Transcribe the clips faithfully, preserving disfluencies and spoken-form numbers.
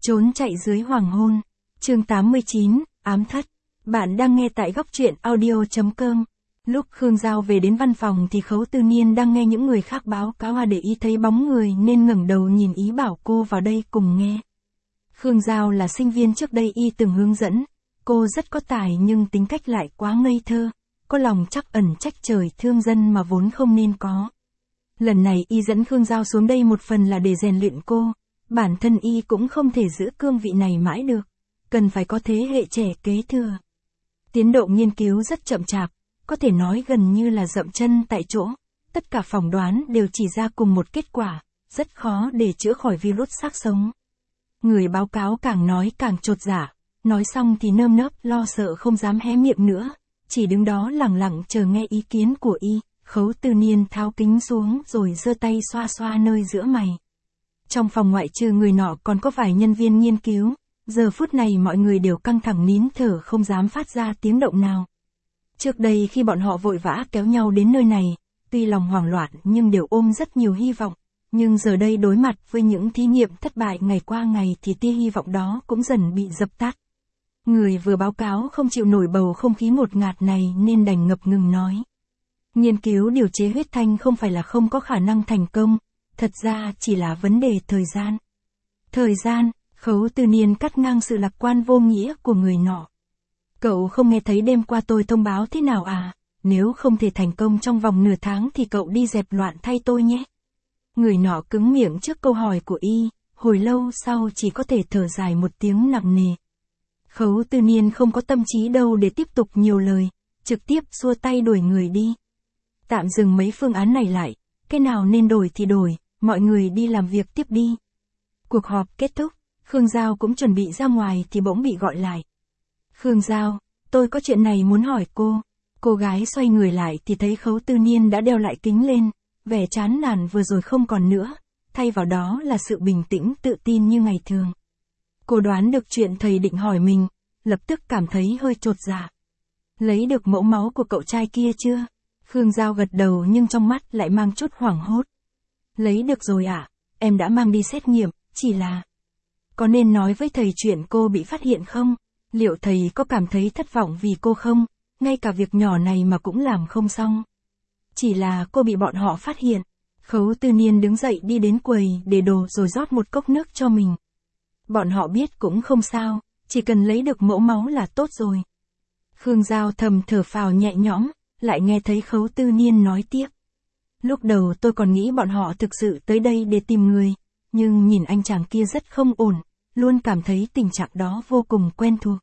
Trốn chạy dưới hoàng hôn. Chương tám mươi chín, ám thất. Bạn đang nghe tại góc truyện audio chấm com. Lúc Khương Giao về đến văn phòng thì Khấu Tư Niên đang nghe những người khác báo cáo à để ý thấy bóng người nên ngẩng đầu nhìn ý bảo cô vào đây cùng nghe. Khương Giao là sinh viên trước đây y từng hướng dẫn. Cô rất có tài nhưng tính cách lại quá ngây thơ, có lòng trắc ẩn trách trời thương dân mà vốn không nên có. Lần này y dẫn Khương Giao xuống đây một phần là để rèn luyện cô. Bản thân y cũng không thể giữ cương vị này mãi được, cần phải có thế hệ trẻ kế thừa. Tiến độ nghiên cứu rất chậm chạp, có thể nói gần như là dậm chân tại chỗ, tất cả phỏng đoán đều chỉ ra cùng một kết quả, rất khó để chữa khỏi virus xác sống. Người báo cáo càng nói càng chột dạ, nói xong thì nơm nớp lo sợ không dám hé miệng nữa, chỉ đứng đó lặng lặng chờ nghe ý kiến của y. Khấu Tư Niên tháo kính xuống rồi giơ tay xoa xoa nơi giữa mày. Trong phòng ngoại trừ người nọ còn có vài nhân viên nghiên cứu, giờ phút này mọi người đều căng thẳng nín thở không dám phát ra tiếng động nào. Trước đây khi bọn họ vội vã kéo nhau đến nơi này, tuy lòng hoảng loạn nhưng đều ôm rất nhiều hy vọng, nhưng giờ đây đối mặt với những thí nghiệm thất bại ngày qua ngày thì tia hy vọng đó cũng dần bị dập tắt. Người vừa báo cáo không chịu nổi bầu không khí ngột ngạt này nên đành ngập ngừng nói. Nghiên cứu điều chế huyết thanh không phải là không có khả năng thành công, thật ra chỉ là vấn đề thời gian. Thời gian, Khấu Tư Niên cắt ngang sự lạc quan vô nghĩa của người nọ. Cậu không nghe thấy đêm qua tôi thông báo thế nào à, nếu không thể thành công trong vòng nửa tháng thì cậu đi dẹp loạn thay tôi nhé. Người nọ cứng miệng trước câu hỏi của y, hồi lâu sau chỉ có thể thở dài một tiếng nặng nề. Khấu Tư Niên không có tâm trí đâu để tiếp tục nhiều lời, trực tiếp xua tay đuổi người đi. Tạm dừng mấy phương án này lại, cái nào nên đổi thì đổi, mọi người đi làm việc tiếp đi. Cuộc họp kết thúc, Khương Giao cũng chuẩn bị ra ngoài thì bỗng bị gọi lại. Khương Giao, tôi có chuyện này muốn hỏi cô. Cô gái xoay người lại thì thấy Khấu Tư Niên đã đeo lại kính lên, vẻ chán nản vừa rồi không còn nữa, thay vào đó là sự bình tĩnh tự tin như ngày thường. Cô đoán được chuyện thầy định hỏi mình, lập tức cảm thấy hơi chột dạ. Lấy được mẫu máu của cậu trai kia chưa? Khương Giao gật đầu nhưng trong mắt lại mang chút hoảng hốt. Lấy được rồi ạ, à? Em đã mang đi xét nghiệm, chỉ là... Có nên nói với thầy chuyện cô bị phát hiện không? Liệu thầy có cảm thấy thất vọng vì cô không? Ngay cả việc nhỏ này mà cũng làm không xong. Chỉ là cô bị bọn họ phát hiện. Khấu Tư Niên đứng dậy đi đến quầy để đồ rồi rót một cốc nước cho mình. Bọn họ biết cũng không sao, chỉ cần lấy được mẫu máu là tốt rồi. Khương Giao thầm thở phào nhẹ nhõm, lại nghe thấy Khấu Tư Niên nói tiếp. Lúc đầu tôi còn nghĩ bọn họ thực sự tới đây để tìm người, nhưng nhìn anh chàng kia rất không ổn, luôn cảm thấy tình trạng đó vô cùng quen thuộc.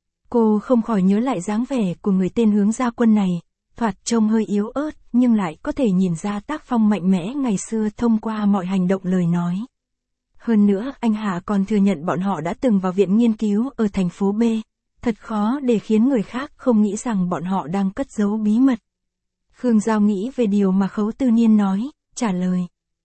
Cô không khỏi nhớ lại dáng vẻ của người tên hướng gia quân này, thoạt trông hơi yếu ớt nhưng lại có thể nhìn ra tác phong mạnh mẽ ngày xưa thông qua mọi hành động lời nói. Hơn nữa anh Hà còn thừa nhận bọn họ đã từng vào viện nghiên cứu ở thành phố B, thật khó để khiến người khác không nghĩ rằng bọn họ đang cất giấu bí mật. Khương Giao nghĩ về điều mà Khấu Tư Niên nói, trả lời.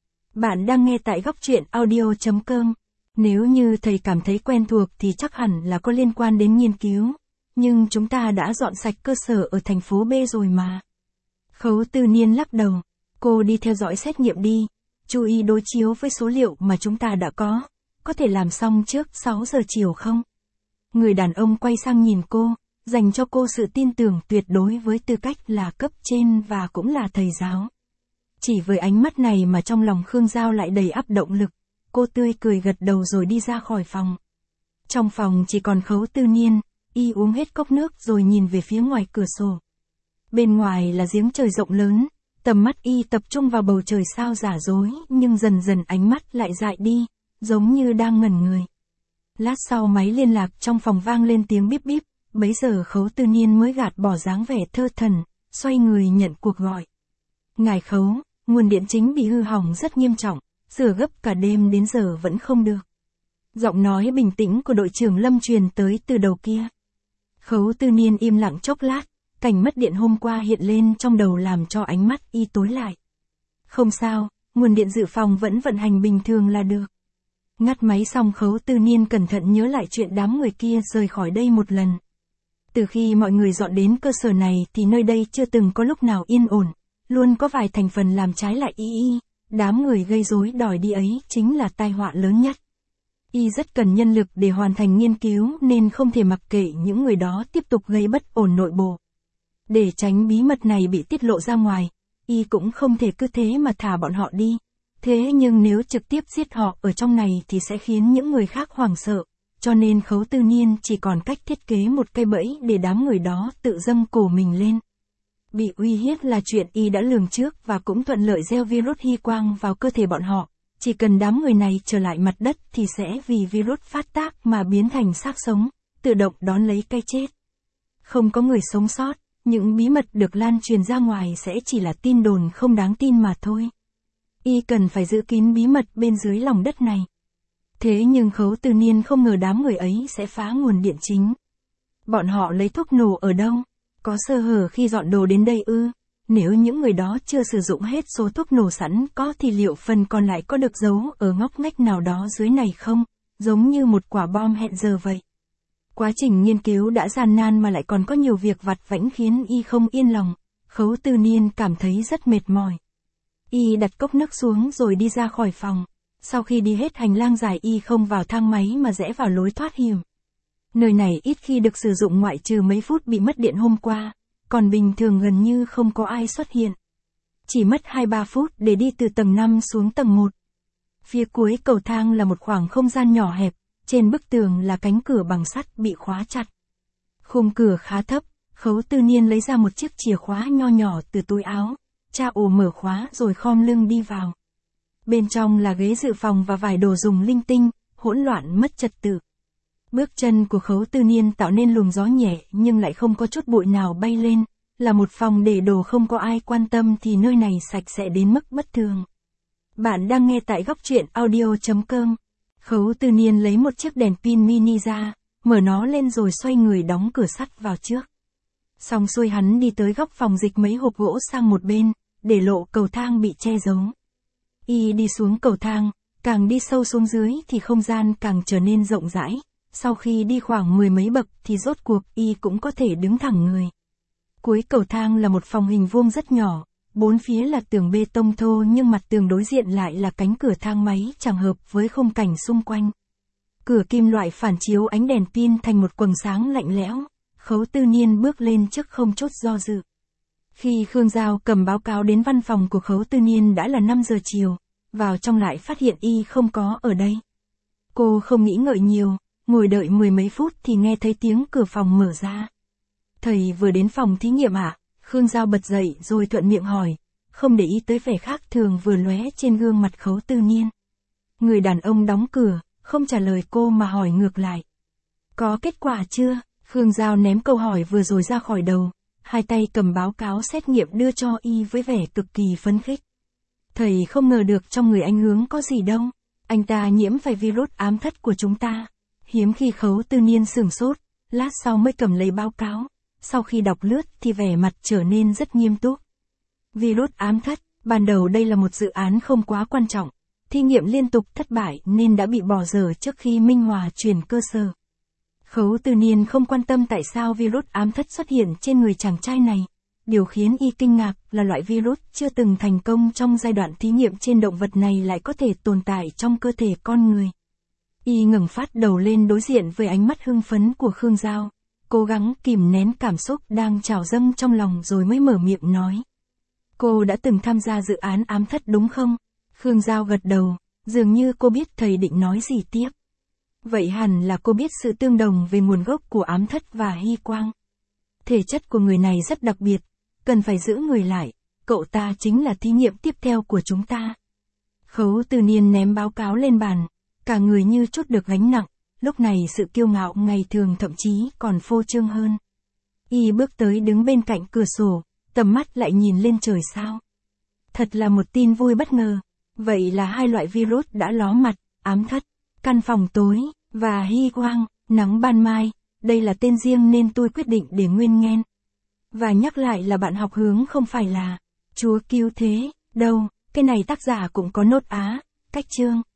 Bạn đang nghe tại góc truyện audio chấm com. Nếu như thầy cảm thấy quen thuộc thì chắc hẳn là có liên quan đến nghiên cứu. Nhưng chúng ta đã dọn sạch cơ sở ở thành phố B rồi mà. Khấu Tư Niên lắc đầu. Cô đi theo dõi xét nghiệm đi. Chú ý đối chiếu với số liệu mà chúng ta đã có. Có thể làm xong trước sáu giờ chiều không? Người đàn ông quay sang nhìn cô, dành cho cô sự tin tưởng tuyệt đối với tư cách là cấp trên và cũng là thầy giáo. Chỉ với ánh mắt này mà trong lòng Khương Giao lại đầy ắp động lực. Cô tươi cười gật đầu rồi đi ra khỏi phòng. Trong phòng chỉ còn Khấu Tư Niên, y uống hết cốc nước rồi nhìn về phía ngoài cửa sổ. Bên ngoài là giếng trời rộng lớn, tầm mắt y tập trung vào bầu trời sao giả dối nhưng dần dần ánh mắt lại dại đi, giống như đang ngẩn người. Lát sau máy liên lạc trong phòng vang lên tiếng bíp bíp, bấy giờ Khấu Tư Niên mới gạt bỏ dáng vẻ thơ thẩn, xoay người nhận cuộc gọi. Ngài Khấu, nguồn điện chính bị hư hỏng rất nghiêm trọng, sửa gấp cả đêm đến giờ vẫn không được. Giọng nói bình tĩnh của đội trưởng Lâm truyền tới từ đầu kia. Khấu Tư Niên im lặng chốc lát, cảnh mất điện hôm qua hiện lên trong đầu làm cho ánh mắt y tối lại. Không sao, nguồn điện dự phòng vẫn vận hành bình thường là được. Ngắt máy xong Khấu Tư Niên cẩn thận nhớ lại chuyện đám người kia rời khỏi đây một lần. Từ khi mọi người dọn đến cơ sở này thì nơi đây chưa từng có lúc nào yên ổn, luôn có vài thành phần làm trái lại y y, đám người gây rối đòi đi ấy chính là tai họa lớn nhất. Y rất cần nhân lực để hoàn thành nghiên cứu nên không thể mặc kệ những người đó tiếp tục gây bất ổn nội bộ. Để tránh bí mật này bị tiết lộ ra ngoài, Y cũng không thể cứ thế mà thả bọn họ đi. Thế nhưng nếu trực tiếp giết họ ở trong này thì sẽ khiến những người khác hoảng sợ, cho nên Khấu Tư Niên chỉ còn cách thiết kế một cây bẫy để đám người đó tự dâng cổ mình lên. Bị uy hiếp là chuyện Y đã lường trước và cũng thuận lợi gieo virus Hy Quang vào cơ thể bọn họ. Chỉ cần đám người này trở lại mặt đất thì sẽ vì virus phát tác mà biến thành xác sống, tự động đón lấy cái chết. Không có người sống sót, những bí mật được lan truyền ra ngoài sẽ chỉ là tin đồn không đáng tin mà thôi. Y cần phải giữ kín bí mật bên dưới lòng đất này. Thế nhưng Khấu Tư Niên không ngờ đám người ấy sẽ phá nguồn điện chính. Bọn họ lấy thuốc nổ ở đâu? Có sơ hở khi dọn đồ đến đây ư? Nếu những người đó chưa sử dụng hết số thuốc nổ sẵn có thì liệu phần còn lại có được giấu ở ngóc ngách nào đó dưới này không? Giống như một quả bom hẹn giờ vậy. Quá trình nghiên cứu đã gian nan mà lại còn có nhiều việc vặt vãnh khiến Y không yên lòng. Khấu Tư Niên cảm thấy rất mệt mỏi. Y đặt cốc nước xuống rồi đi ra khỏi phòng. Sau khi đi hết hành lang dài Y không vào thang máy mà rẽ vào lối thoát hiểm. Nơi này ít khi được sử dụng ngoại trừ mấy phút bị mất điện hôm qua, còn bình thường gần như không có ai xuất hiện. Chỉ mất hai ba phút để đi từ tầng năm xuống tầng một. Phía cuối cầu thang là một khoảng không gian nhỏ hẹp, trên bức tường là cánh cửa bằng sắt bị khóa chặt. Khung cửa khá thấp, Khấu Tư Niên lấy ra một chiếc chìa khóa nho nhỏ từ túi áo, tra ổ mở khóa rồi khom lưng đi vào. Bên trong là ghế dự phòng và vài đồ dùng linh tinh, hỗn loạn mất trật tự. Bước chân của Khấu Tư Niên tạo nên luồng gió nhẹ nhưng lại không có chút bụi nào bay lên, là một phòng để đồ không có ai quan tâm thì nơi này sạch sẽ đến mức bất thường. Bạn đang nghe tại góc truyện audio chấm com. Khấu Tư Niên lấy một chiếc đèn pin mini ra, mở nó lên rồi xoay người đóng cửa sắt vào trước. Xong xuôi hắn đi tới góc phòng dịch mấy hộp gỗ sang một bên, để lộ cầu thang bị che giấu. Y đi xuống cầu thang, càng đi sâu xuống dưới thì không gian càng trở nên rộng rãi. Sau khi đi khoảng mười mấy bậc thì rốt cuộc Y cũng có thể đứng thẳng người. Cuối cầu thang là một phòng hình vuông rất nhỏ, bốn phía là tường bê tông thô nhưng mặt tường đối diện lại là cánh cửa thang máy chẳng hợp với khung cảnh xung quanh. Cửa kim loại phản chiếu ánh đèn pin thành một quầng sáng lạnh lẽo. Khấu Tư Niên bước lên trước không chút do dự. Khi Khương Giao cầm báo cáo đến văn phòng của Khấu Tư Niên đã là năm giờ chiều, vào trong lại phát hiện Y không có ở đây. Cô không nghĩ ngợi nhiều, ngồi đợi mười mấy phút thì nghe thấy tiếng cửa phòng mở ra. Thầy vừa đến phòng thí nghiệm ạ? À? Khương Giao bật dậy rồi thuận miệng hỏi, không để ý tới vẻ khác thường vừa lóe trên gương mặt Khấu Tư Niên. Người đàn ông đóng cửa, không trả lời cô mà hỏi ngược lại. Có kết quả chưa? Khương Giao ném câu hỏi vừa rồi ra khỏi đầu, hai tay cầm báo cáo xét nghiệm đưa cho Y với vẻ cực kỳ phấn khích. Thầy không ngờ được trong người anh Hướng có gì đâu, anh ta nhiễm phải virus ám thất của chúng ta. Hiếm khi Khấu Tư Niên sửng sốt, lát sau mới cầm lấy báo cáo, sau khi đọc lướt thì vẻ mặt trở nên rất nghiêm túc. Virus ám thất, ban đầu đây là một dự án không quá quan trọng, thí nghiệm liên tục thất bại nên đã bị bỏ dở trước khi Minh Hòa chuyển cơ sở. Khấu Tư Niên không quan tâm tại sao virus ám thất xuất hiện trên người chàng trai này. Điều khiến Y kinh ngạc là loại virus chưa từng thành công trong giai đoạn thí nghiệm trên động vật này lại có thể tồn tại trong cơ thể con người. Y ngẩng phát đầu lên đối diện với ánh mắt hưng phấn của Khương Giao, cố gắng kìm nén cảm xúc đang trào dâng trong lòng rồi mới mở miệng nói. Cô đã từng tham gia dự án ám thất đúng không? Khương Giao gật đầu, dường như cô biết thầy định nói gì tiếp. Vậy hẳn là cô biết sự tương đồng về nguồn gốc của ám thất và Hy Quang. Thể chất của người này rất đặc biệt, cần phải giữ người lại, cậu ta chính là thí nghiệm tiếp theo của chúng ta. Khấu Tư Niên ném báo cáo lên bàn, cả người như chút được gánh nặng, lúc này sự kiêu ngạo ngày thường thậm chí còn phô trương hơn. Y bước tới đứng bên cạnh cửa sổ, tầm mắt lại nhìn lên trời sao. Thật là một tin vui bất ngờ, vậy là hai loại virus đã ló mặt, ám thất, căn phòng tối, và Hy Quang, nắng ban mai, đây là tên riêng nên tôi quyết định để nguyên nghen. Và nhắc lại là bạn học Hướng không phải là Chúa cứu thế, đâu, cái này tác giả cũng có nốt á, cách chương.